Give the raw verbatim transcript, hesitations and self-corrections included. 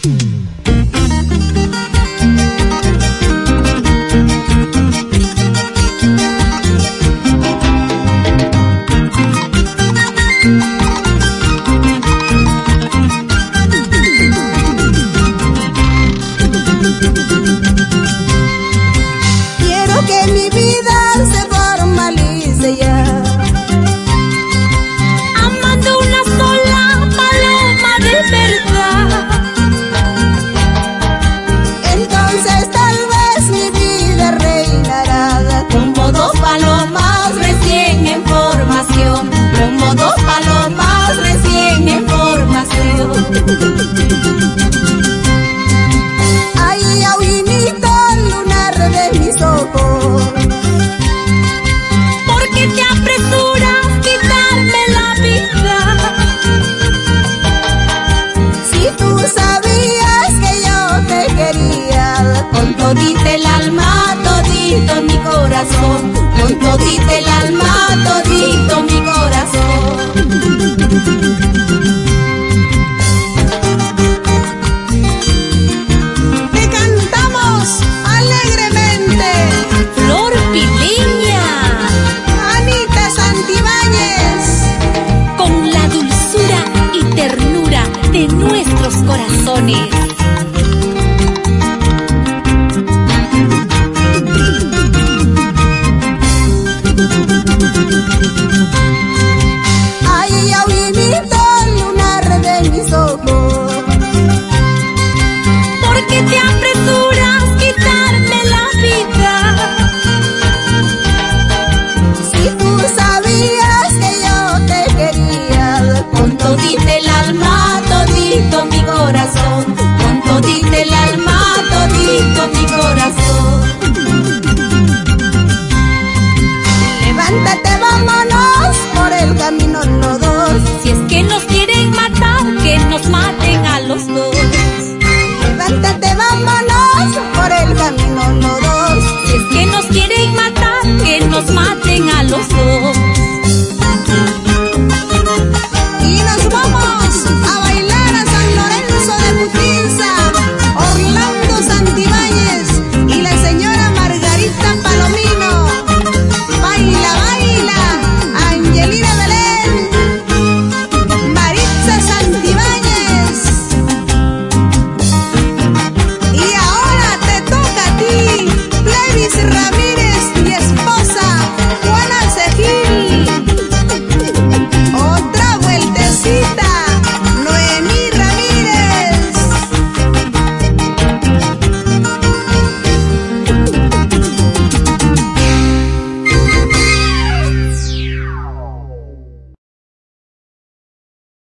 Quiero que mi vida se formalice ya, amando una sola paloma de verdad. entonces tal vez mi vida reinará Como dos palomas recién en formación, como dos palomas recién en formación. Ay, aullito lunar de mis ojos, ¿Por qué te apresuras a quitarme la vida? si tú sabías que yo te quería Con todita el alma, todito mi corazón, con todita el alma, todito mi corazón. te cantamos alegremente. Flor Pileña, Anita Santibáñez, con la dulzura y ternura de nuestros corazones.